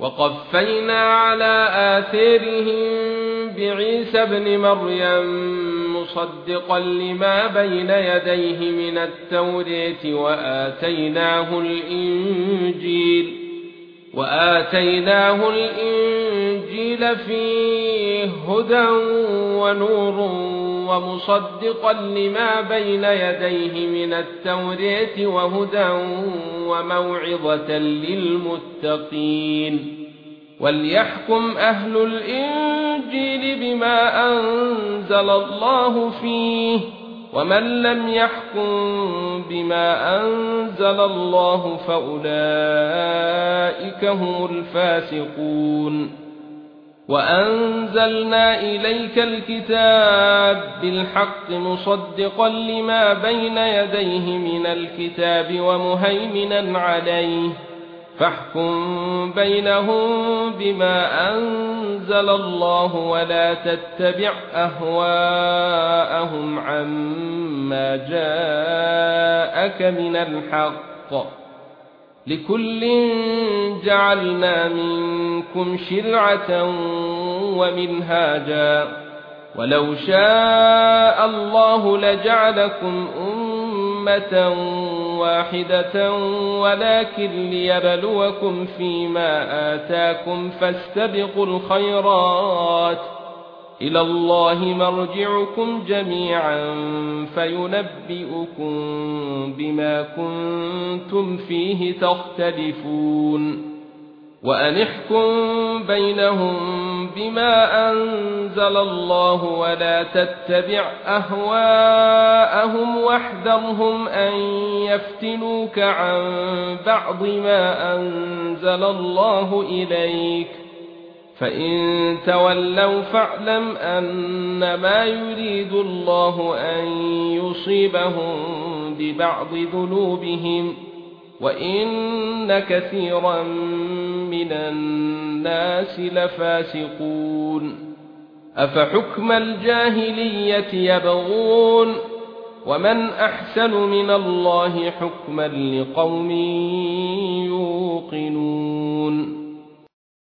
وقفينا على آثارهم بعيسى ابن مريم مصدقا لما بين يديه من التوراة وآتيناه الإنجيل فيه هدى ونور ومصدقا لما بين يديه من التوراة وهدى وموعظة للمتقين وليحكم أهل الإنجيل بما أنزل الله فيه ومن لم يحكم بما أنزل الله فأولئك هم الفاسقون وأنزلنا إليك الكتاب بالحق مصدقا لما بين يديه من الكتاب ومهيمنا عليه فاحكم بينهم بما أنزل الله ولا تتبع أهواءهم عما جاءك من الحق لكل جعلنا منكم شرعة ومنهاجا ولو شاء الله لجعلكم أمة واحدة ولكن ليبلوكم فيما آتاكم فاستبقوا الخيرات إلى الله مرجعكم جميعا فينبئكم بما كنتم فيه تختلفون وأنحكم بينهم بما أنزل الله ولا تتبع أهواءهم واحذرهم أن يفتنوك عن بعض ما أنزل الله إليك فإن تولوا فاعلم أنما يريد الله أن يصيبهم ببعض ذنوبهم وإن كثيرا من الناس لفاسقون أفحكم الجاهلية يبغون ومن أحسن من الله حكما لقوم يوقنون